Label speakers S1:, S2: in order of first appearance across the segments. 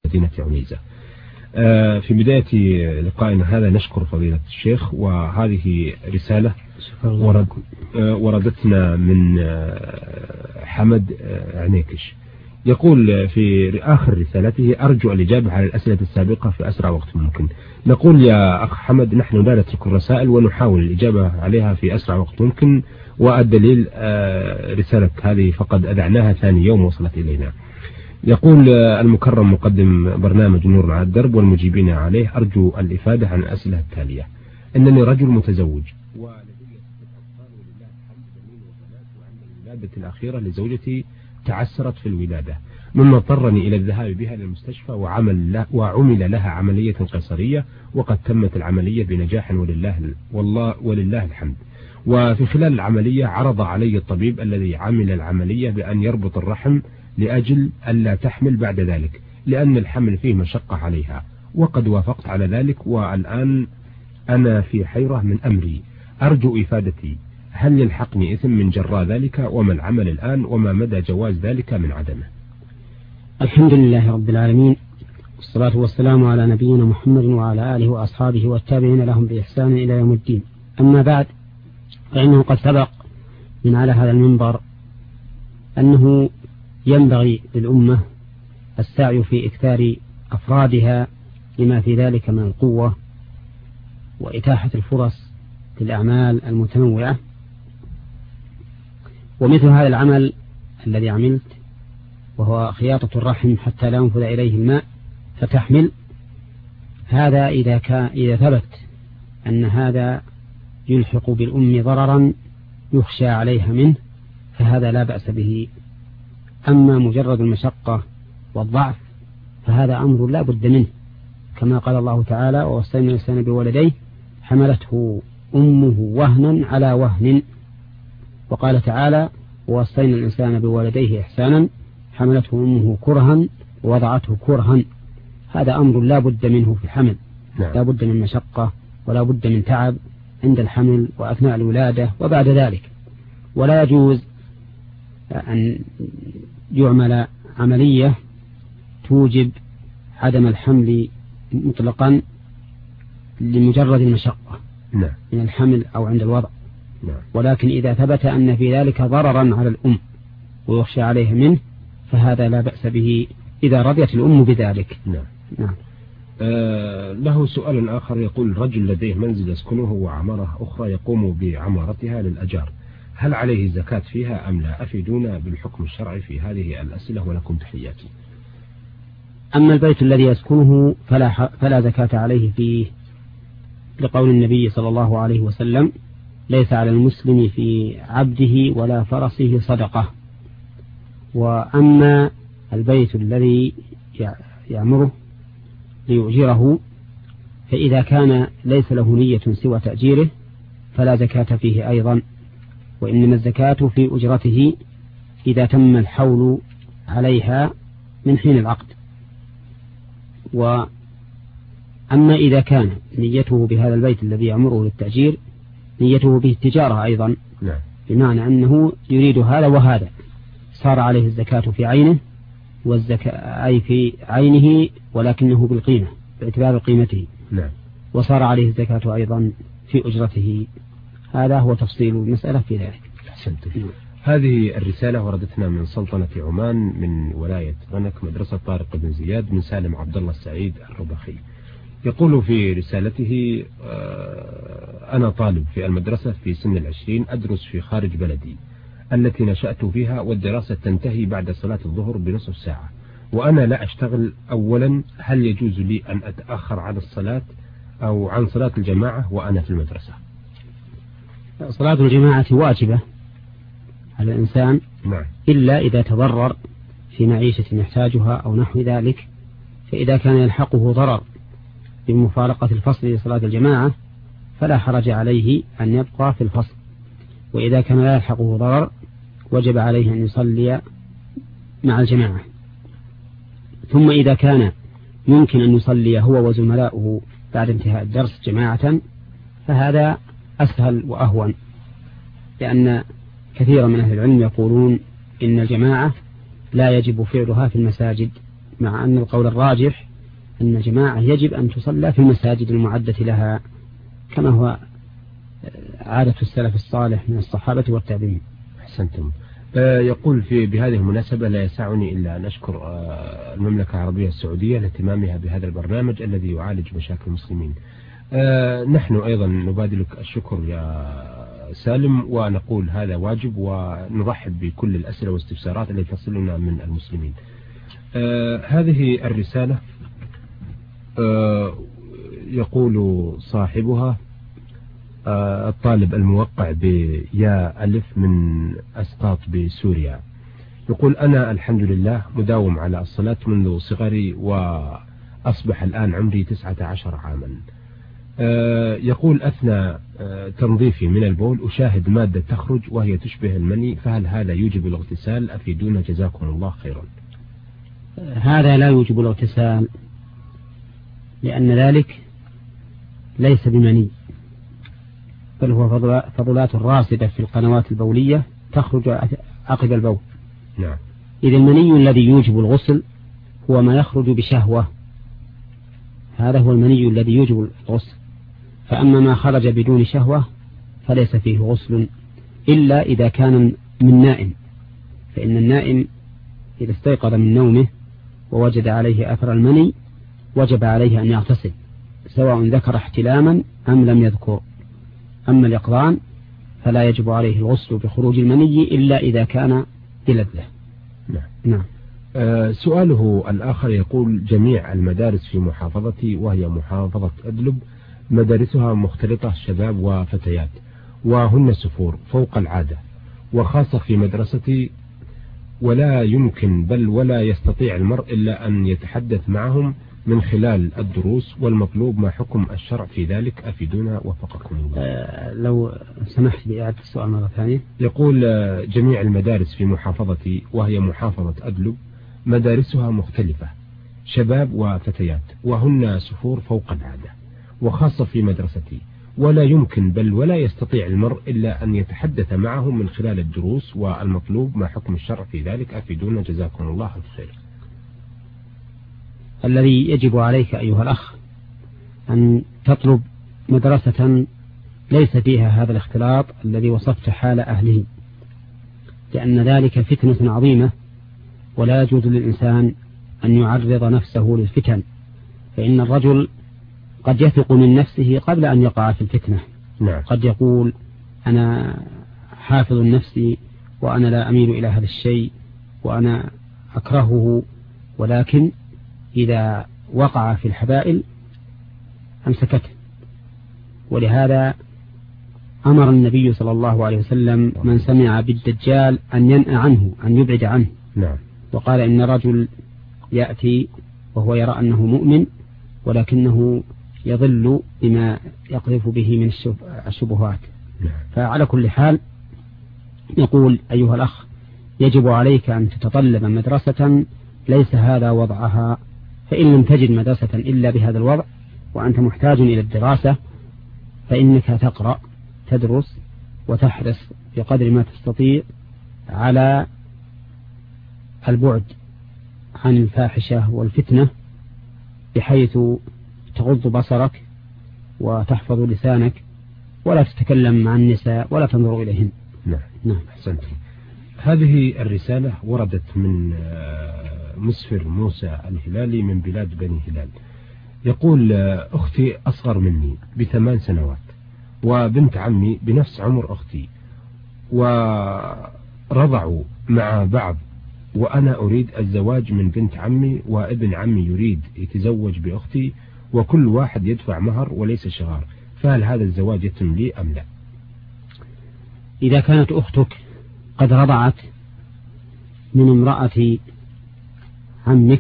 S1: مدينة عنيزة. في بداية لقائنا هذا نشكر فضيلة الشيخ، وهذه رسالة وردتنا من حمد عنيكش. يقول في آخر رسالته: أرجو الإجابة على الأسئلة السابقة في أسرع وقت ممكن. نقول يا أخ حمد نحن لا نترك الرسائل ونحاول الإجابة عليها في أسرع وقت ممكن، والدليل رسالتك هذه فقد أذعناها ثاني يوم وصلت إلينا. يقول المكرم مقدم برنامج نور على الدرب والمجيبين عليه: أرجو الإفادة عن الأسئلة التالية. إنني رجل متزوج ولدي 6 أطفال ولله الحمد جميل وبنات، وعند الولادة الأخيرة لزوجتي تعسرت في الولادة، مما اضطرني إلى الذهاب بها للمستشفى وعمل لها عملية قيصرية، وقد تمت العملية بنجاح ولله الحمد. وفي خلال العملية عرض علي الطبيب الذي عمل العملية بأن يربط الرحم لأجل ألا تحمل بعد ذلك، لأن الحمل فيه مشقة عليها، وقد وافقت على ذلك، والآن أنا في حيرة من أمري. أرجو إفادتي، هل يلحقني إثم من جراء ذلك؟ وما العمل الآن؟ وما مدى جواز ذلك من عدمه؟
S2: الحمد لله رب العالمين، والصلاة والسلام على نبينا محمد وعلى آله وأصحابه والتابعين لهم بإحسان إلى يوم الدين. أما بعد، فإنه قد سبق من على هذا المنبر أنه ينبغي للأمة السعي في إكثار أفرادها لما في ذلك من القوة وإتاحة الفرص للأعمال المتنوعة. ومثل هذا العمل الذي عملت، وهو خياطة الرحم حتى لا ينفذ إليه الماء فتحمل، هذا إذا ثبت أن هذا يلحق بالأم ضررا يخشى عليها منه فهذا لا بأس به. أما مجرد المشقة والضعف فهذا أمر لا بد منه، كما قال الله تعالى: ووصينا الإنسان بولديه حملته أمه وهنا على وهن. وقال تعالى: ووصينا الإنسان بولديه إحسانا حملته أمه كرها ووضعته كرها. هذا أمر لا بد منه في الحمل، لا بد من مشقة ولا بد من تعب عند الحمل وأثناء الولادة وبعد ذلك. ولا يجوز أن يعمل عملية توجب عدم الحمل مطلقا لمجرد المشقة من الحمل أو عند الوضع، ولكن إذا ثبت أن في ذلك ضررا على الأم ويخشى عليها منه فهذا لا بأس به إذا رضيت الأم بذلك.
S1: نعم. له سؤال آخر. يقول: رجل لديه منزل يسكنه وعمارة أخرى يقوم بعمارتها للأجار، هل عليه زكاة فيها أم لا؟ أفيدونا بالحكم الشرعي في هذه الأسئلة ولكم تحياتي.
S2: أما البيت الذي يسكنه فلا زكاة عليه فيه، لقول النبي صلى الله عليه وسلم: ليس على المسلم في عبده ولا فرسه صدقة. وأما البيت الذي يعمره ليؤجره فإذا كان ليس له نية سوى تأجيره فلا زكاة فيه أيضا، وإنما الزكاة في أجرته إذا تم الحول عليها من حين العقد. وأما إذا كان نيته بهذا البيت الذي يعمره للتأجير نيته به التجارة أيضا، بمعنى أنه يريد هذا وهذا، صار عليه الزكاة في عينه، والزكاة أي في عينه ولكنه بالقيمة باعتبار قيمته، وصار عليه الزكاة أيضا في أجرته. هذا هو تفصيل المسألة في ذلك.
S1: هذه الرسالة وردتنا من سلطنة عمان من ولاية غنك، مدرسة طارق بن زياد، من سالم عبد الله السعيد الربخي. يقول في رسالته: أنا طالب في المدرسة في سن 20، أدرس في خارج بلدي التي نشأت فيها، والدراسة تنتهي بعد صلاة الظهر بنصف ساعة، وأنا لا أشتغل. أولا، هل يجوز لي أن أتأخر عن الصلاة أو عن صلاة الجماعة وأنا في المدرسة؟
S2: صلاة الجماعة واجبة على الإنسان، إلا إذا تضرر في معيشة يحتاجها أو نحو ذلك، فإذا كان يلحقه ضرر بمفارقة الفصل لصلاة الجماعة فلا حرج عليه أن يبقى في الفصل، وإذا كان لا يلحقه ضرر وجب عليه أن يصلي مع الجماعة. ثم إذا كان يمكن أن يصلي هو وزملاؤه بعد انتهاء الدرس جماعة فهذا أسهل وأهون، لأن كثيرا من أهل العلم يقولون إن الجماعة لا يجب فعلها في المساجد مع أن القول الراجح أن الجماعة يجب أن تصلى في المساجد المعدة لها كما هو عادة السلف الصالح من الصحابة والتابعين.
S1: أحسنتم. يقول بهذه المناسبة لا يسعني إلا أن أشكر المملكة العربية السعودية لاهتمامها بهذا البرنامج الذي يعالج مشاكل المسلمين. نحن أيضا نبادلك الشكر يا سالم، ونقول هذا واجب، ونرحب بكل الأسئلة والاستفسارات التي تصلنا من المسلمين. هذه الرسالة يقول صاحبها الطالب الموقع بيا ألف من أسقاط بسوريا، يقول أنا الحمد لله مداوم على الصلاة منذ صغري، وأصبح الآن عمري 19 عاما. يقول أثناء تنظيفي من البول أشاهد مادة تخرج وهي تشبه المني، فهل هذا يوجب الاغتسال؟ أفيدونا جزاكم الله خيرا.
S2: هذا لا يوجب الاغتسال، لأن ذلك ليس بمني، بل هو فضلات راسدة في القنوات البولية تخرج عقب البول.
S1: نعم.
S2: إذا المني الذي يوجب الغسل هو ما يخرج بشهوة، هذا هو المني الذي يوجب الغسل. فأما ما خرج بدون شهوة فليس فيه غسل إلا إذا كان من نائم، فإن النائم إذا استيقظ من نومه ووجد عليه أثر المني وجب عليه أن يغتسل، سواء ذكر احتلاما أم لم يذكر. أما اليقظان فلا يجب عليه الغسل بخروج المني إلا إذا كان بلذة.
S1: نعم. سؤاله الآخر يقول جميع المدارس في محافظتي وهي محافظة أدلب مدارسها مختلطة شباب وفتيات، وهن سفور فوق العادة، وخاصة في مدرستي ولا يمكن بل ولا يستطيع المرء إلا أن يتحدث معهم من خلال الدروس، والمطلوب ما حكم الشرع في ذلك؟ أفيدونا وفقكم الله.
S2: لو سمحت بإعادة السؤال مرة ثانية.
S1: يقول جميع المدارس في محافظتي وهي محافظة أدلب مدارسها مختلفة شباب وفتيات، وهن سفور فوق العادة، وخاصة في مدرستي ولا يمكن بل ولا يستطيع المرء إلا أن يتحدث معهم من خلال الدروس، والمطلوب ما حكم الشرع في ذلك؟ أفيدونا جزاكم الله الخير.
S2: الذي يجب عليك أيها الأخ أن تطلب مدرسة ليس فيها هذا الاختلاط الذي وصفت حال أهله، لأن ذلك فتنة عظيمة، ولا يجوز للإنسان أن يعرض نفسه للفتن، فإن الرجل قد يثق من نفسه قبل أن يقع في الفتنة.
S1: نعم.
S2: قد يقول أنا حافظ نفسي وأنا لا أميل إلى هذا الشيء وأنا أكرهه، ولكن إذا وقع في الحبائل أمسكته. ولهذا أمر النبي صلى الله عليه وسلم من سمع بالدجال أن ينأى عنه، أن يبعد عنه.
S1: نعم.
S2: وقال إن رجل يأتي وهو يرى أنه مؤمن ولكنه يضل بما يقذف به من الشبهات.
S1: نعم.
S2: فعلى كل حال نقول أيها الأخ يجب عليك أن تتطلب مدرسة ليس هذا وضعها، فإن لم تجد مدرسة إلا بهذا الوضع وأنت محتاج إلى الدراسة فإنك تقرأ تدرس وتحرص بقدر ما تستطيع على البعد عن الفاحشة والفتنة، بحيث تغض بصرك وتحفظ لسانك ولا تتكلم مع النساء ولا تنظر إليهن.
S1: نعم. أحسنت. هذه الرسالة وردت من مسفر موسى الهلالي من بلاد بني هلال، يقول أختي أصغر مني ب8 سنوات، وبنت عمي بنفس عمر أختي، ورضعوا مع بعض، وأنا أريد الزواج من بنت عمي، وابن عمي يريد يتزوج بأختي، وكل واحد يدفع مهر وليس شغار، فهل هذا الزواج يتم لي أم لا؟
S2: إذا كانت أختك قد رضعت من امرأة عمك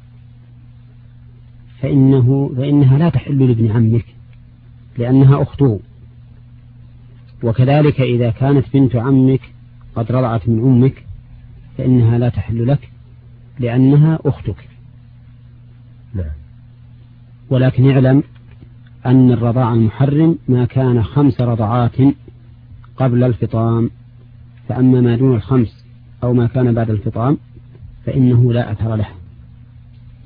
S2: فإنها لا تحل لابن عمك لأنها أخته، وكذلك إذا كانت بنت عمك قد رضعت من أمك فإنها لا تحل لك لأنها أختك.
S1: نعم.
S2: ولكن اعلم أن الرضاع المحرم ما كان 5 رضعات قبل الفطام، فأما ما دون 5 أو ما كان بعد الفطام فإنه لا أثر له.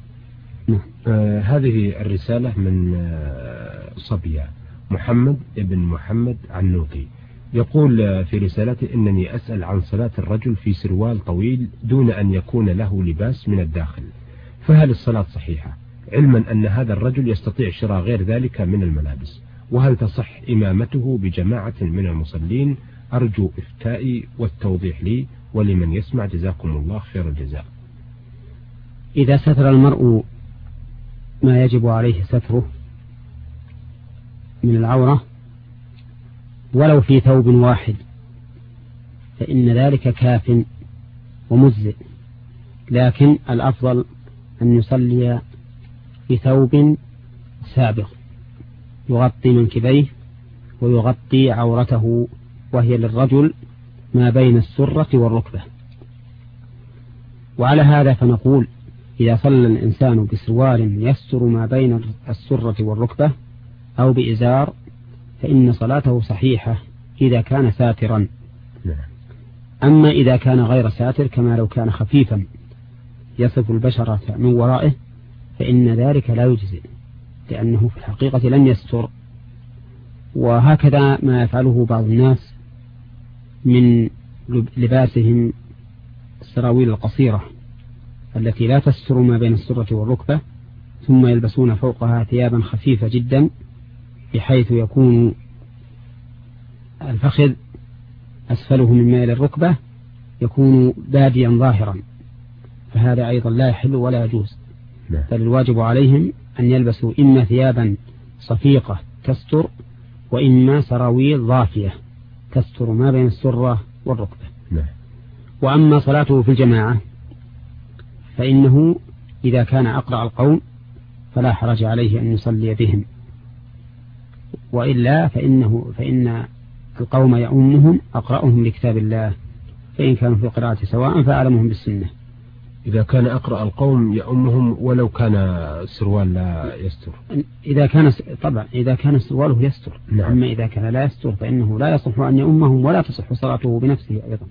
S1: هذه الرسالة من صبية محمد ابن محمد عنوطي، يقول في رسالته: إنني أسأل عن صلاة الرجل في سروال طويل دون أن يكون له لباس من الداخل، فهل الصلاة صحيحة، علما أن هذا الرجل يستطيع شراء غير ذلك من الملابس، وهل تصح إمامته بجماعة من المصلين؟ أرجو إفتائي والتوضيح لي ولمن يسمع، جزاكم الله خير الجزاء.
S2: إذا ستر المرء ما يجب عليه ستره من العورة ولو في ثوب واحد فإن ذلك كاف ومجزئ، لكن الأفضل أن يصلي في ثوب سابق يغطي منكبيه ويغطي عورته، وهي للرجل ما بين السرة والركبة. وعلى هذا فنقول: إذا صلى الإنسان بسروال يستر ما بين السرة والركبة أو بإزار فإن صلاته صحيحة إذا كان ساترا. أما إذا كان غير ساتر كما لو كان خفيفا يصف البشرة من ورائه فإن ذلك لا يجزئ، لأنه في الحقيقة لم يستر. وهكذا ما يفعله بعض الناس من لباسهم السراويل القصيرة التي لا تستر ما بين السرة والركبة، ثم يلبسون فوقها ثيابا خفيفة جدا بحيث يكون الفخذ أسفله من ميل الركبة يكون باديا ظاهرا، فهذا أيضا لا يحل ولا يجوز. بل الواجب عليهم أن يلبسوا إما ثيابا صفيقة تستر وإما سراويل ضافية تستر ما بين السرة والركبة. وأما صلاته في الجماعة فإنه إذا كان أقرأ القوم فلا حرج عليه أن يصلي بهم، وإلا فإن القوم يؤمهم أقرأهم لكتاب الله، فإن كانوا في قراءة سواء فأعلمهم بالسنة.
S1: إذا كان أقرأ القوم يؤمهم ولو كان السروال لا يستر.
S2: طبعا إذا كان سرواله يستر.
S1: نعم.
S2: أما إذا كان لا يستر فإنه لا يصح أن يؤمهم ولا تصح صلاته بنفسه أيضا.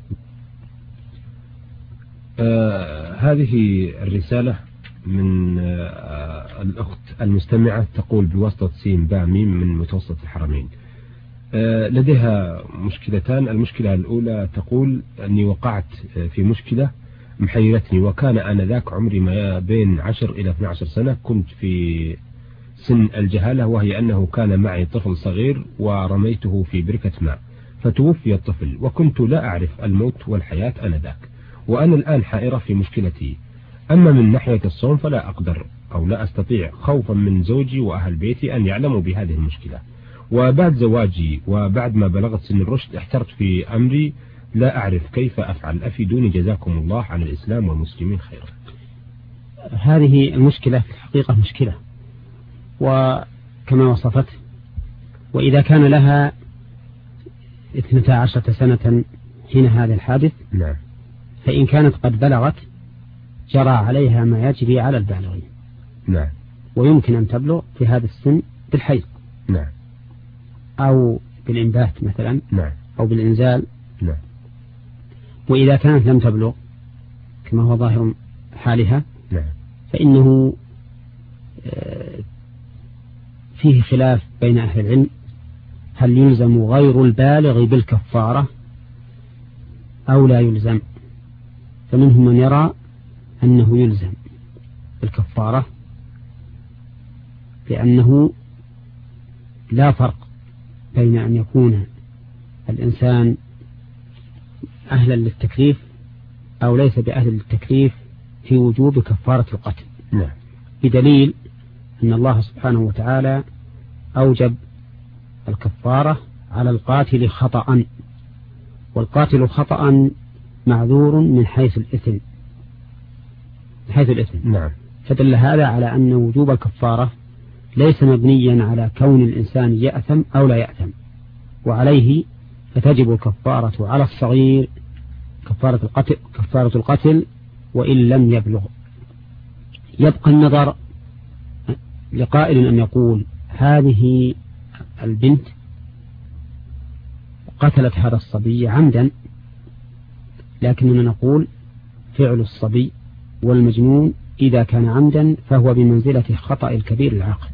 S1: هذه الرسالة من الأخت المستمعة تقول بواسطة سين باميم من متوسط الحرمين. لديها مشكلتان. المشكلة الأولى تقول أني وقعت في مشكلة محيرتني، وكان آنذاك عمري ما بين 10 إلى 12 سنة. كنت في سن الجهالة، وهي أنه كان معي طفل صغير ورميته في بركة ماء فتوفي الطفل، وكنت لا أعرف الموت والحياة آنذاك، وأنا الآن حائرة في مشكلتي. أما من ناحية الصوم فلا أقدر أو لا أستطيع خوفا من زوجي وأهل بيتي أن يعلموا بهذه المشكلة، وبعد زواجي وبعد ما بلغت سن الرشد احترت في أمري لا أعرف كيف أفعل، أفيدوني جزاكم الله على الإسلام والمسلمين خيرا.
S2: هذه المشكلة في الحقيقة مشكلة وكما وصفت، وإذا كان لها 12 سنة حين هذا الحادث
S1: نعم.
S2: فإن كانت قد بلغت جرى عليها ما يجري على البالغين.
S1: نعم.
S2: ويمكن أن تبلغ في هذا السن بالحيض.
S1: نعم.
S2: أو بالإنبات مثلا.
S1: نعم.
S2: أو بالإنزال.
S1: نعم.
S2: وإذا كانت لم تبلغ كما هو ظاهر حالها
S1: نعم.
S2: فإنه فيه خلاف بين أهل العلم هل يلزم غير البالغ بالكفارة أو لا يلزم. فمنهم من يرى أنه يلزم بالكفارة، لأنه لا فرق بين أن يكون الإنسان أهلا للتكليف أو ليس بأهل للتكليف في وجوب كفارة القتل.
S1: نعم.
S2: بدليل أن الله سبحانه وتعالى أوجب الكفارة على القاتل خطأ، والقاتل خطأ معذور من حيث الإثم.
S1: نعم.
S2: فدل هذا على أن وجوب الكفارة ليس مبنيا على كون الإنسان يأثم أو لا يأثم، وعليه فتجب الكفارة على الصغير كفارة القتل وإن لم يبلغ. يبقى النظر لقائل أن يقول هذه البنت قتلت هذا الصبي عمدا، لكننا نقول فعل الصبي والمجنون إذا كان عمدا فهو بمنزلة خطأ الكبير العاقل.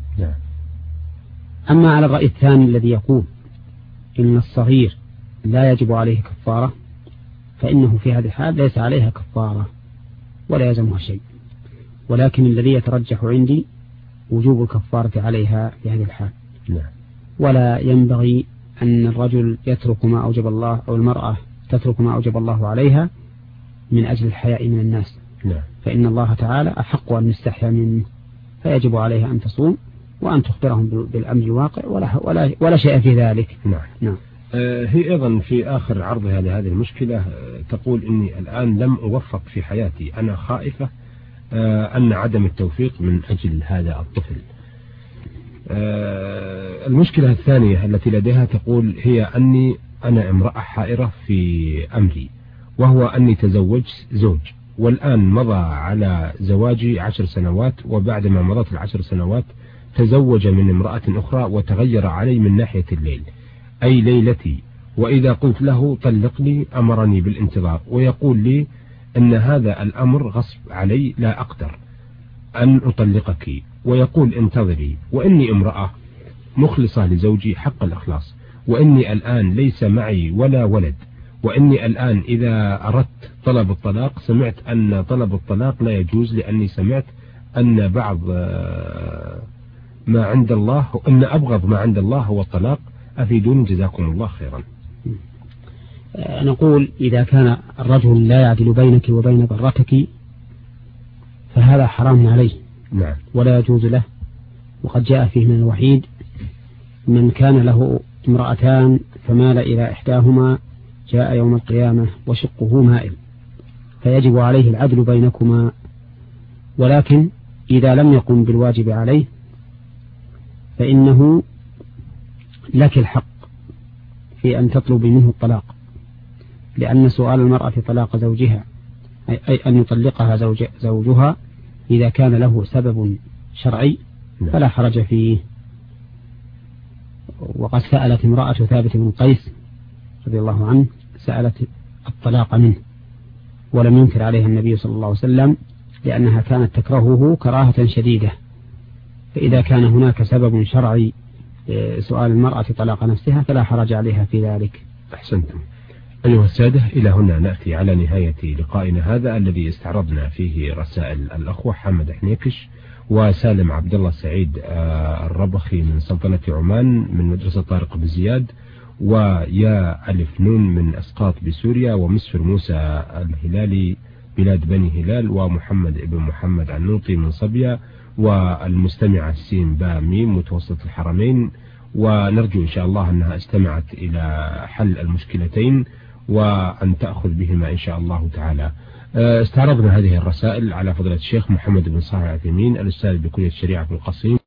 S2: أما على الرأي الثاني الذي يقول إن الصغير لا يجب عليه كفارة، فإنه في هذه الحال ليس عليها كفارة ولا يلزمها شيء، ولكن الذي يترجح عندي وجوب الكفارة عليها في هذه الحال. ولا ينبغي أن الرجل يترك ما أوجب الله أو المرأة تترك ما أوجب الله عليها من أجل الحياء من الناس. فإن الله تعالى أحق أن نستحيا منه، فيجب عليها أن تصوم وأن تخبرهم بالأمر الواقع ولا شيء في ذلك.
S1: نعم. هي أيضا في آخر عرضها لهذه المشكلة تقول إني الآن لم أوفق في حياتي، أنا خائفة أن عدم التوفيق من أجل هذا الطفل. المشكلة الثانية التي لديها تقول هي أني أنا امرأة حائرة في أمري، وهو أني تزوجت زوج، والآن مضى على زواجي 10 سنوات، وبعدما مضت 10 سنوات تزوج من امرأة أخرى وتغير علي من ناحية الليل، أي ليلتي، وإذا قلت له طلقني أمرني بالانتظار، ويقول لي أن هذا الأمر غصب علي لا أقدر أن أطلقك، ويقول انتظري، وإني امرأة مخلصة لزوجي حق الإخلاص، وإني الآن ليس معي ولا ولد، وإني الآن إذا أردت طلب الطلاق سمعت أن طلب الطلاق لا يجوز، لأني سمعت أن بعض ما عند الله، أن أبغض ما عند الله هو الطلاق، أفيدوني جزاكم الله خيرا.
S2: نقول إذا كان الرجل لا يعدل بينك وبين ضرتك فهذا حرام عليه. ولا يجوز له، وقد جاء فيه من الوحيد من كان له امرأتان فمال إلى إحداهما جاء يوم القيامة وشقه مائل، فيجب عليه العدل بينكما، ولكن إذا لم يقم بالواجب عليه فإنه لك الحق في أن تطلب منه الطلاق، لأن سؤال المرأة في طلاق زوجها أي أن يطلقها زوجها إذا كان له سبب شرعي فلا حرج فيه. وقد سألت امرأة ثابت بن قيس رضي الله عنه سألت الطلاق منه، ولم ينكر عليها النبي صلى الله عليه وسلم، لأنها كانت تكرهه كراهة شديدة. فإذا كان هناك سبب شرعي سؤال المرأة طلاق نفسها فلا حرج عليها في ذلك.
S1: أحسنتم. أيها السادة، إلى هنا نأتي على نهاية لقائنا هذا الذي استعرضنا فيه رسائل الأخوة حمد حنيكش وسالم عبد الله سعيد الربخي من سلطنة عمان من مدرسة طارق بن زياد، ويا ألف نون من أسقاط بسوريا، ومسفر موسى الهلالي بلاد بني هلال، ومحمد ابن محمد عنوطي من صبيا، والمستمعة سين با ميم متوسط الحرمين. ونرجو إن شاء الله أنها استمعت إلى حل المشكلتين وأن تأخذ بهما إن شاء الله تعالى. استعرضنا هذه الرسائل على فضيلة الشيخ محمد بن صالح العثيمين الأستاذ بكلية الشريعة في القصيم.